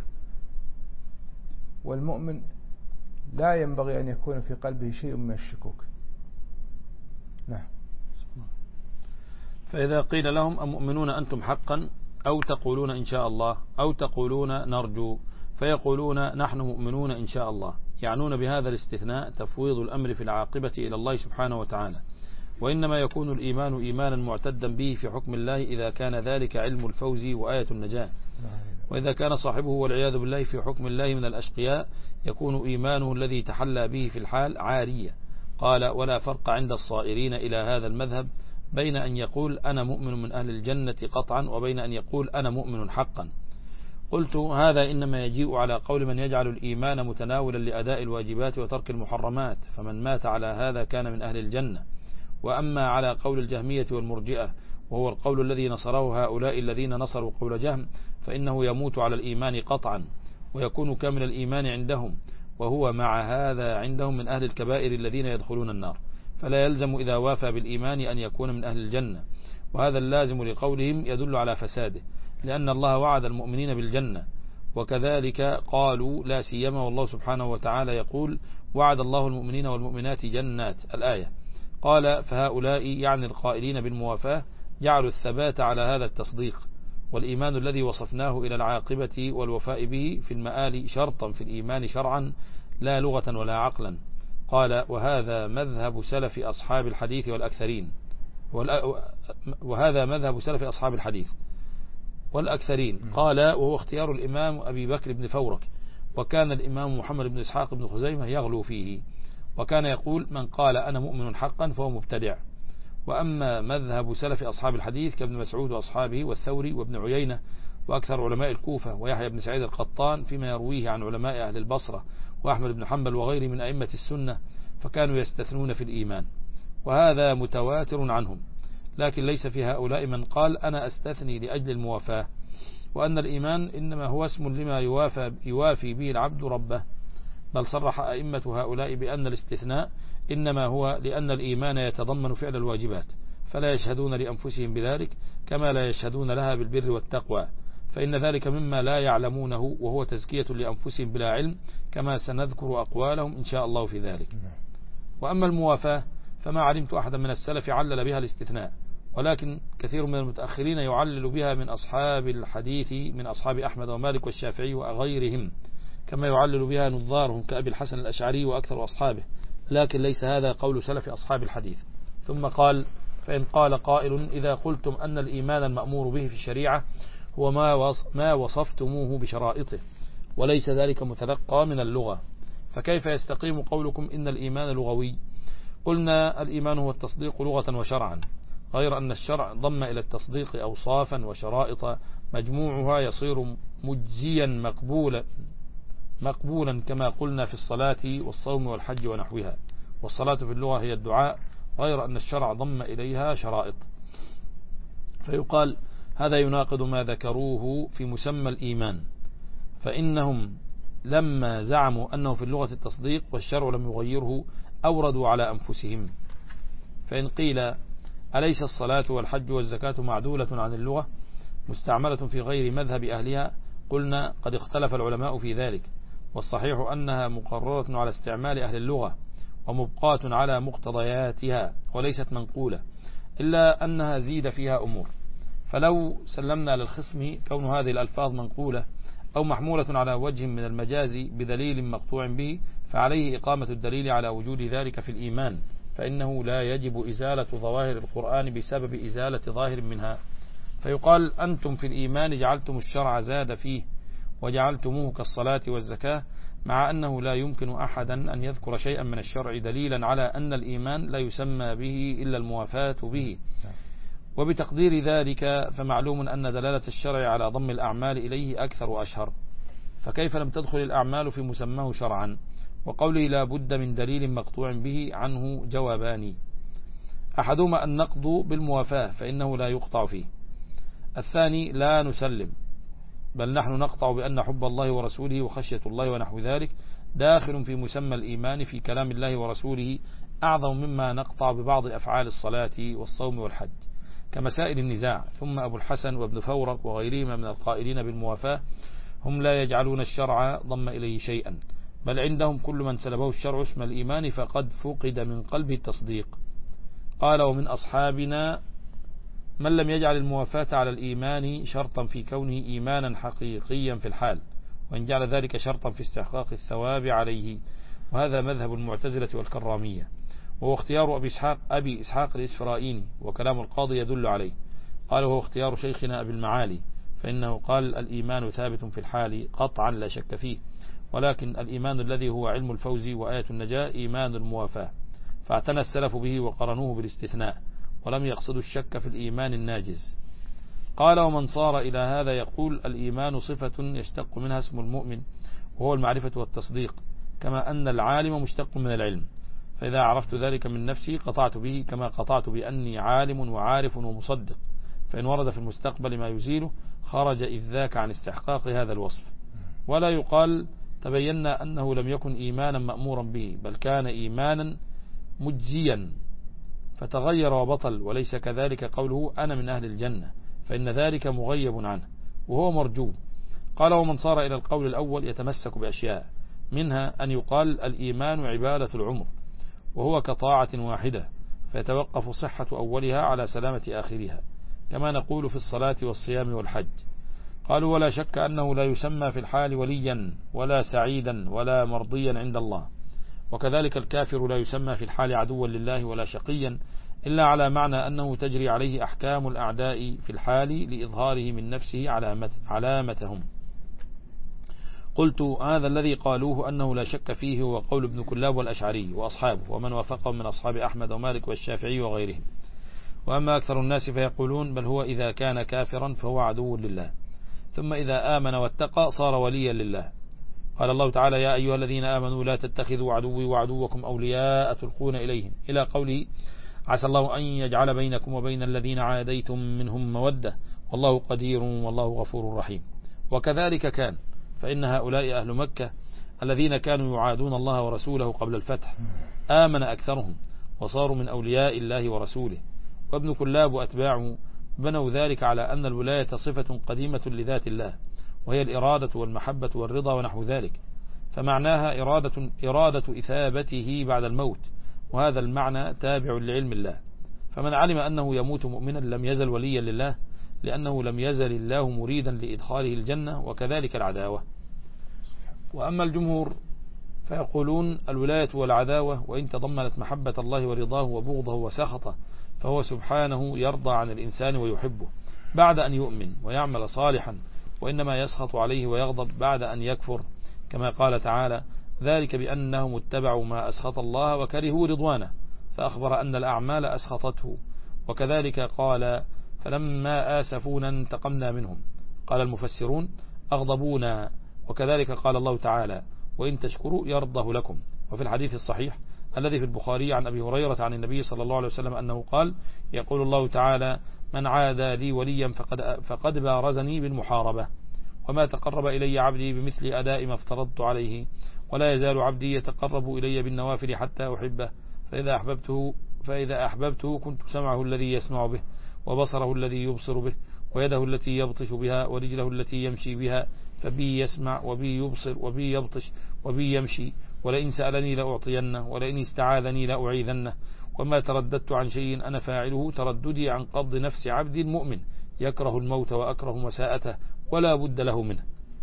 والمؤمن لا ينبغي أن يكون في قلبه شيء من الشكوك. نعم. فإذا قيل لهم أمؤمنون أنتم حقا أو تقولون إن شاء الله أو تقولون نرجو، فيقولون نحن مؤمنون إن شاء الله، يعنون بهذا الاستثناء تفويض الأمر في العاقبة إلى الله سبحانه وتعالى، وإنما يكون الإيمان إيمانا معتدا به في حكم الله إذا كان ذلك علم الفوز وآية النجاة، وإذا كان صاحبه والعياذ بالله في حكم الله من الأشقياء يكون إيمانه الذي تحلى به في الحال عارية. قال ولا فرق عند الصائرين إلى هذا المذهب بين أن يقول أنا مؤمن من أهل الجنة قطعا وبين أن يقول أنا مؤمن حقا. قلت هذا إنما يجيء على قول من يجعل الإيمان متناولا لأداء الواجبات وترك المحرمات، فمن مات على هذا كان من أهل الجنة. وأما على قول الجهمية والمرجئة، وهو القول الذي نصره هؤلاء الذين نصروا قول جهم، فإنه يموت على الإيمان قطعا ويكون كامل الإيمان عندهم، وهو مع هذا عندهم من أهل الكبائر الذين يدخلون النار، فلا يلزم إذا وافى بالإيمان أن يكون من أهل الجنة. وهذا اللازم لقولهم يدل على فساده، لأن الله وعد المؤمنين بالجنة، وكذلك قالوا لا سيما والله سبحانه وتعالى يقول وعد الله المؤمنين والمؤمنات جنات الآية. قال فهؤلاء يعني القائلين بالموافاة جعلوا الثبات على هذا التصديق والإيمان الذي وصفناه إلى العاقبة والوفاء به في المآل شرطا في الإيمان شرعا لا لغة ولا عقلا. قال وهذا مذهب سلف أصحاب الحديث والأكثرين وهذا مذهب سلف أصحاب الحديث والأكثرين. قال وهو اختيار الإمام أبي بكر بن فورك، وكان الإمام محمد بن إسحاق بن خزيمة يغلو فيه، وكان يقول من قال أنا مؤمن حقا فهو مبتدع. وأما مذهب سلف أصحاب الحديث كابن مسعود وأصحابه والثوري وابن عيينة وأكثر علماء الكوفة ويحيى بن سعيد القطان فيما يرويه عن علماء أهل البصرة وأحمد بن حنبل وغيره من أئمة السنة، فكانوا يستثنون في الإيمان، وهذا متواتر عنهم. لكن ليس في هؤلاء من قال أنا أستثني لأجل الموافاة، وأن الإيمان إنما هو اسم لما يوافى, يوافي به العبد ربه، بل صرح أئمة هؤلاء بأن الاستثناء إنما هو لأن الإيمان يتضمن فعل الواجبات، فلا يشهدون لأنفسهم بذلك كما لا يشهدون لها بالبر والتقوى، فإن ذلك مما لا يعلمونه، وهو تزكية لأنفسهم بلا علم، كما سنذكر أقوالهم إن شاء الله في ذلك. وأما الموافاة فما علمت أحدا من السلف علل بها الاستثناء، ولكن كثير من المتأخرين يعلل بها من أصحاب الحديث من أصحاب أحمد ومالك والشافعي وغيرهم، كما يعلل بها نظارهم كأبي الحسن الأشعري وأكثر أصحابه، لكن ليس هذا قول سلف أصحاب الحديث. ثم قال فإن قال قائل إذا قلتم أن الإيمان المأمور به في الشريعة هو ما وصفتموه بشرائطه وليس ذلك متلقى من اللغة، فكيف يستقيم قولكم إن الإيمان لغوي؟ قلنا الإيمان هو التصديق لغة وشرعا، غير أن الشرع ضم إلى التصديق أوصافا وشرائط مجموعها يصير مجزيا مقبولا مقبولا كما قلنا في الصلاة والصوم والحج ونحوها. والصلاة في اللغة هي الدعاء، غير أن الشرع ضم إليها شرائط. فيقال هذا يناقض ما ذكروه في مسمى الإيمان، فإنهم لما زعموا أنه في اللغة التصديق والشرع لم يغيره أوردوا على أنفسهم. فإن قيل أليس الصلاة والحج والزكاة معدولة عن اللغة مستعملة في غير مذهب أهلها؟ قلنا قد اختلف العلماء في ذلك، والصحيح أنها مقررة على استعمال أهل اللغة ومبقاة على مقتضياتها وليست منقولة، إلا أنها زيد فيها أمور. فلو سلمنا للخصم كون هذه الألفاظ منقولة أو محمولة على وجه من المجاز بدليل مقطوع به، فعليه إقامة الدليل على وجود ذلك في الإيمان، فإنه لا يجب إزالة ظواهر القرآن بسبب إزالة ظاهر منها. فيقال أنتم في الإيمان جعلتم الشرع زاد فيه وجعلتموه كالصلاة والزكاة، مع أنه لا يمكن أحدا أن يذكر شيئا من الشرع دليلا على أن الإيمان لا يسمى به إلا الموافاة به. وبتقدير ذلك فمعلوم أن دلالة الشرع على ضم الأعمال إليه أكثر وأشهر، فكيف لم تدخل الأعمال في مسماه شرعا؟ وقولي لا بد من دليل مقطوع به عنه جوابان: أحدهما النقض بالموافاة فإنه لا يقطع فيه، الثاني لا نسلم، بل نحن نقطع بأن حب الله ورسوله وخشية الله ونحو ذلك داخل في مسمى الإيمان في كلام الله ورسوله أعظم مما نقطع ببعض أفعال الصلاة والصوم والحج كمسائل النزاع. ثم أبو الحسن وابن فورق وغيرهما من القائلين بالموافاة هم لا يجعلون الشرع ضم إليه شيئا، بل عندهم كل من سلبه الشرع اسم الإيمان فقد فقد من قلبه التصديق. قال ومن أصحابنا من لم يجعل الموافاة على الإيمان شرطا في كونه إيمانا حقيقيا في الحال، وإن جعل ذلك شرطا في استحقاق الثواب عليه، وهذا مذهب المعتزلة والكرامية، وهو اختيار أبي إسحاق, أبي إسحاق الإسفرائيني، وكلام القاضي يدل عليه. قال وهو اختيار شيخنا أبي المعالي، فإنه قال الإيمان ثابت في الحال قطعا لا شك فيه، ولكن الإيمان الذي هو علم الفوز وآية النجاة إيمان الموافاة، فاعتنى السلف به وقرنوه بالاستثناء، ولم يقصدوا الشك في الإيمان الناجز. قال ومن صار إلى هذا يقول الإيمان صفة يشتق منها اسم المؤمن وهو المعرفة والتصديق، كما أن العالم مشتق من العلم، فإذا عرفت ذلك من نفسي قطعت به كما قطعت بأني عالم وعارف ومصدق، فإن ورد في المستقبل ما يزيله خرج إذ ذاك عن استحقاق هذا الوصف. ولا يقال تبينا أنه لم يكن إيمانا مأمورا به، بل كان إيمانا مجزيا فتغير وبطل، وليس كذلك قوله أنا من أهل الجنة، فإن ذلك مغيب عنه وهو مرجو. قال ومن صار إلى القول الأول يتمسك بأشياء، منها أن يقال الإيمان عبادة العمر وهو كطاعة واحدة، فيتوقف صحة أولها على سلامة آخرها، كما نقول في الصلاة والصيام والحج. قالوا ولا شك أنه لا يسمى في الحال وليا ولا سعيدا ولا مرضيا عند الله، وكذلك الكافر لا يسمى في الحال عدوا لله ولا شقيا، إلا على معنى أنه تجري عليه أحكام الأعداء في الحال لإظهاره من نفسه علامة علامتهم. قلت هذا الذي قالوه أنه لا شك فيه هو قول ابن كلاب والأشعري وأصحابه ومن وافقهم من أصحاب أحمد ومالك والشافعي وغيرهم. وأما أكثر الناس فيقولون بل هو إذا كان كافرا فهو عدو لله، ثم إذا آمن واتقى صار وليا لله. قال الله تعالى يا أيها الذين آمنوا لا تتخذوا عدوي وعدوكم أولياء تلقون إليهم، إلى قوله عسى الله أن يجعل بينكم وبين الذين عاديتم منهم مودة والله قدير والله غفور رحيم. وكذلك كان، فإن هؤلاء أهل مكة الذين كانوا يعادون الله ورسوله قبل الفتح آمن أكثرهم وصاروا من أولياء الله ورسوله. وابن كلاب وأتباعه بنوا ذلك على أن الولاية صفة قديمة لذات الله، وهي الإرادة والمحبة والرضا ونحو ذلك، فمعناها إرادة, إرادة إثابته بعد الموت، وهذا المعنى تابع لعلم الله. فمن علم أنه يموت مؤمنا لم يزل وليا لله، لأنه لم يزل الله مريدا لإدخاله الجنة، وكذلك العداوة. وأما الجمهور فيقولون الولاية والعداوة وإن تضمنت محبة الله ورضاه وبغضه وسخطه، فهو سبحانه يرضى عن الإنسان ويحبه بعد أن يؤمن ويعمل صالحا، وإنما يسخط عليه ويغضب بعد أن يكفر، كما قال تعالى ذلك بأنهم اتبعوا ما أسخط الله وكرهوا رضوانه، فأخبر أن الأعمال أسخطته. وكذلك قال فلما آسفونا انتقمنا منهم، قال المفسرون أغضبونا. وكذلك قال الله تعالى وإن تشكروا يرضه لكم. وفي الحديث الصحيح الذي في البخاري عن أبي هريرة عن النبي صلى الله عليه وسلم أنه قال يقول الله تعالى من عادى لي وليا فقد, فقد بارزني بالمحاربة، وما تقرب إلي عبدي بمثل أداء ما افترضت عليه، ولا يزال عبدي يتقرب إلي بالنوافل حتى أحبه، فإذا أحببته, فإذا أحببته كنت سمعه الذي يسمع به، وبصره الذي يبصر به، ويده التي يبطش بها، ورجله التي يمشي بها، فبي يسمع وبي يبصر وبي يبطش وبي يمشي، ولئن سألني لأعطينه ولئن استعاذني لأعيذنه. وما ترددت عن شيء أنا فاعله ترددي عن قبض نفس عبد مؤمن يكره الموت وأكره مساءته ولا بد له منه.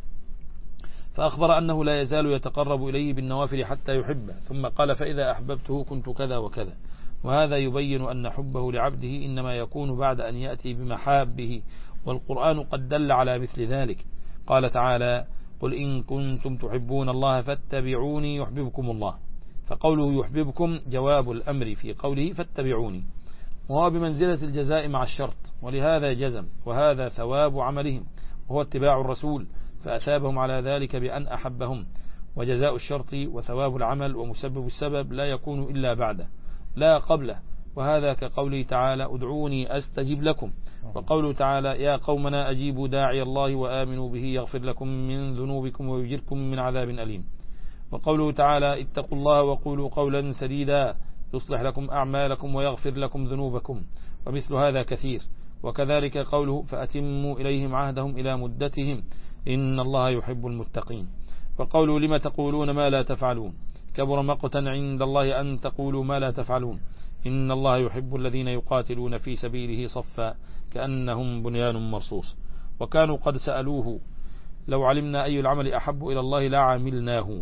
فأخبر أنه لا يزال يتقرب إليه بالنوافل حتى يحبه، ثم قال فإذا أحببته كنت كذا وكذا. وهذا يبين أن حبه لعبده إنما يكون بعد أن يأتي بمحابه، والقرآن قد دل على مثل ذلك. قال تعالى قل إن كنتم تحبون الله فاتبعوني يحببكم الله، فقوله يحببكم جواب الأمر في قوله فاتبعوني، وهو بمنزلة الجزاء مع الشرط، ولهذا جزم، وهذا ثواب عملهم وهو اتباع الرسول، فأثابهم على ذلك بأن أحبهم. وجزاء الشرط وثواب العمل ومسبب السبب لا يكون إلا بعده لا قبله، وهذا كقوله تعالى ادعوني أستجب لكم، وقوله تعالى يا قومنا أجيبوا داعي الله وآمنوا به يغفر لكم من ذنوبكم ويجركم من عذاب أليم. وقوله تعالى اتقوا الله وقولوا قولا سديدا يصلح لكم أعمالكم ويغفر لكم ذنوبكم، ومثل هذا كثير. وكذلك قوله فأتموا إليهم عهدهم إلى مدتهم إن الله يحب المتقين. وقوله لما تقولون ما لا تفعلون كبر مقتا عند الله أن تقولوا ما لا تفعلون إن الله يحب الذين يقاتلون في سبيله صفا كأنهم بنيان مرصوص. وكانوا قد سألوه لو علمنا أي العمل أحب إلى الله لعملناه.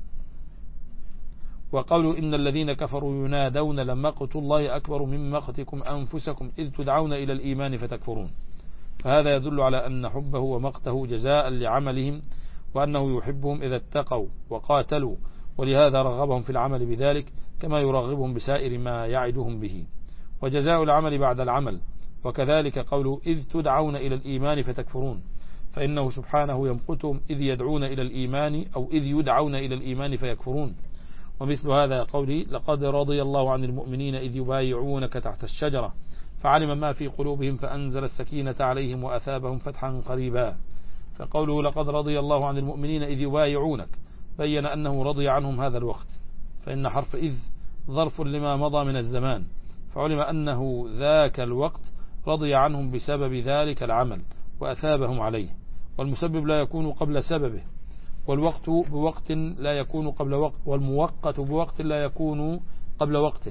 وقالوا إن الذين كفروا ينادون لمقت الله أكبر من مقتكم أنفسكم إذ تدعون إلى الإيمان فتكفرون. فهذا يدل على أن حبه ومقته جزاء لعملهم، وأنه يحبهم إذا اتقوا وقاتلوا، ولهذا رغبهم في العمل بذلك كما يرغبهم بسائر ما يعدهم به. وجزاء العمل بعد العمل، وكذلك قوله إذ تدعون إلى الإيمان فتكفرون، فإنه سبحانه يمقتهم إذ يدعون إلى الإيمان أو إذ يدعون إلى الإيمان فيكفرون. ومثل هذا قوله لقد رضي الله عن المؤمنين إذ يبايعونك تحت الشجرة فعلم ما في قلوبهم فأنزل السكينة عليهم وأثابهم فتحا قريبا. فقوله لقد رضي الله عن المؤمنين إذ يبايعونك بين أنه رضي عنهم هذا الوقت، فإن حرف إذ ظرف لما مضى من الزمان، فعلم أنه ذاك الوقت رضي عنهم بسبب ذلك العمل وأثابهم عليه، والمسبب لا يكون قبل سببه، والوقت بوقت لا يكون قبل وقت، والموقت بوقت لا يكون قبل وقته.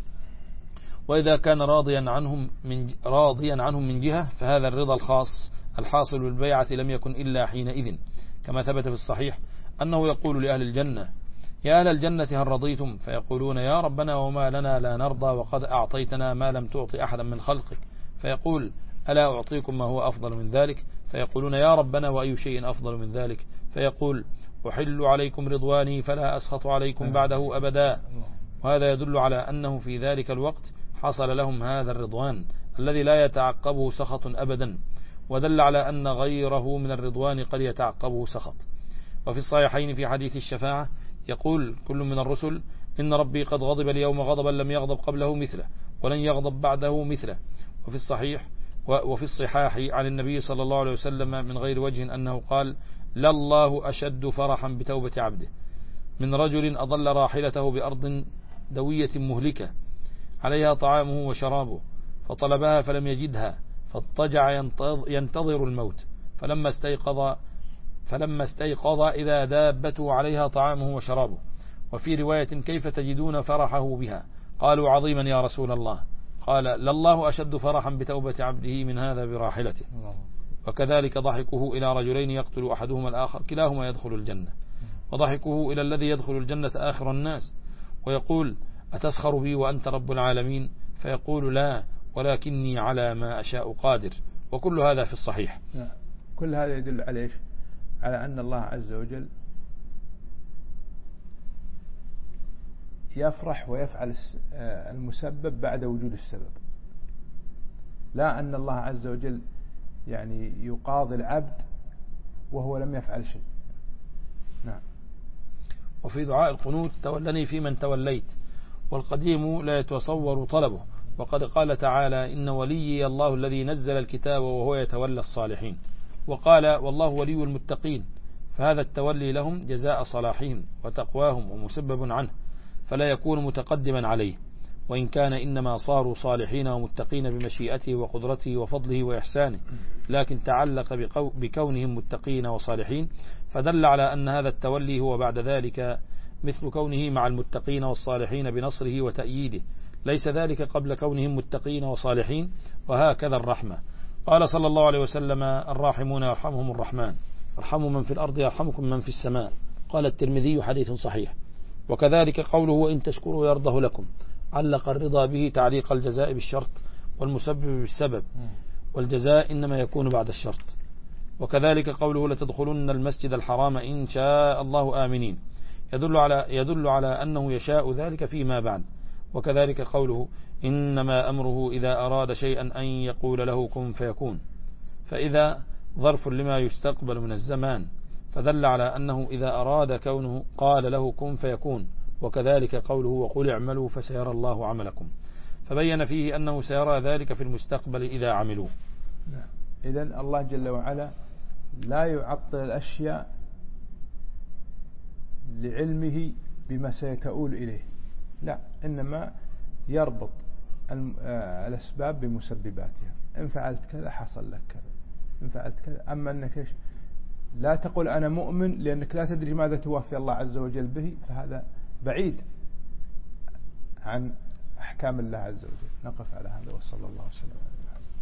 وإذا كان راضيا عنهم من راضيا عنهم من جهة فهذا الرضا الخاص الحاصل بالبيعة لم يكن إلا حينئذ، كما ثبت في الصحيح أنه يقول لأهل الجنة يا أهل الجنة هل رضيتم؟ فيقولون يا ربنا وما لنا لا نرضى وقد أعطيتنا ما لم تعطي أحدا من خلقك. فيقول ألا أعطيكم ما هو أفضل من ذلك؟ فيقولون يا ربنا وأي شيء أفضل من ذلك؟ فيقول أحل عليكم رضواني فلا أسخط عليكم بعده أبدا. وهذا يدل على أنه في ذلك الوقت حصل لهم هذا الرضوان الذي لا يتعقبه سخط أبدا، ودل على أن غيره من الرضوان قد يتعقبه سخط. وفي الصحيحين في حديث الشفاعة يقول كل من الرسل إن ربي قد غضب اليوم غضبا لم يغضب قبله مثله ولن يغضب بعده مثله. وفي الصحيح وفي الصحاح عن النبي صلى الله عليه وسلم من غير وجه أنه قال لله أشد فرحا بتوبة عبده من رجل أضل راحلته بأرض دوية مهلكة عليها طعامه وشرابه فطلبها فلم يجدها فاضطجع ينتظر الموت فلما استيقظ فلما استيقظ إذا دابته عليها طعامه وشرابه. وفي رواية كيف تجدون فرحه بها؟ قالوا عظيما يا رسول الله. قال لله أشد فرحا بتوبة عبده من هذا براحلته. وكذلك ضحكه إلى رجلين يقتل أحدهما الآخر كلاهما يدخل الجنة، وضحكه إلى الذي يدخل الجنة آخر الناس ويقول أتسخر بي وأنت رب العالمين؟ فيقول لا ولكني على ما أشاء قادر. وكل هذا في الصحيح. كل هذا يدل على إيش؟ على أن الله عز وجل يفرح ويفعل المسبب بعد وجود السبب، لا أن الله عز وجل يعني يقاضي العبد وهو لم يفعل شيء. نعم. وفي دعاء القنوت تولني في من توليت، والقديم لا يتصور طلبه، وقد قال تعالى إن وليي الله الذي نزل الكتاب وهو يتولى الصالحين، وقال والله ولي المتقين، فهذا التولي لهم جزاء صلاحهم وتقواهم ومسبب عنه، فلا يكون متقدما عليه، وإن كان إنما صاروا صالحين ومتقين بمشيئته وقدرته وفضله وإحسانه، لكن تعلق بكونهم متقين وصالحين، فدل على أن هذا التولي هو بعد ذلك مثل كونه مع المتقين والصالحين بنصره وتأييده، ليس ذلك قبل كونهم متقين وصالحين. وهكذا الرحمة، قال صلى الله عليه وسلم الراحمون يرحمهم الرحمن ارحموا من في الأرض يرحمكم من في السماء، قال الترمذي حديث صحيح. وكذلك قوله وإن تشكروا يرضه لكم، علق الرضا به تعليق الجزاء بالشرط والمسبب بالسبب، والجزاء إنما يكون بعد الشرط. وكذلك قوله لتدخلن المسجد الحرام إن شاء الله آمنين، يدل على يدل على أنه يشاء ذلك فيما بعد. وكذلك قوله إنما أمره إذا أراد شيئا أن يقول له كن فيكون، فإذا ظرف لما يستقبل من الزمان، فدل على أنه إذا أراد كونه قال له كن فيكون. وكذلك قوله وقل اعملوا فسيرى الله عملكم، فبين فيه أنه سيرى ذلك في المستقبل إذا عملوا. إذن الله جل وعلا لا يعطل الأشياء لعلمه بما سيتؤول إليه، لا، إنما يربط الأسباب بمسبباتها، إن فعلت كذا حصل لك كذا، إن فعلت كذا. أما أنك لا تقول أنا مؤمن لأنك لا تدري ماذا توفي الله عز وجل به، فهذا بعيد عن أحكام الله عز وجل. نقف على هذا وصلى الله وسلم على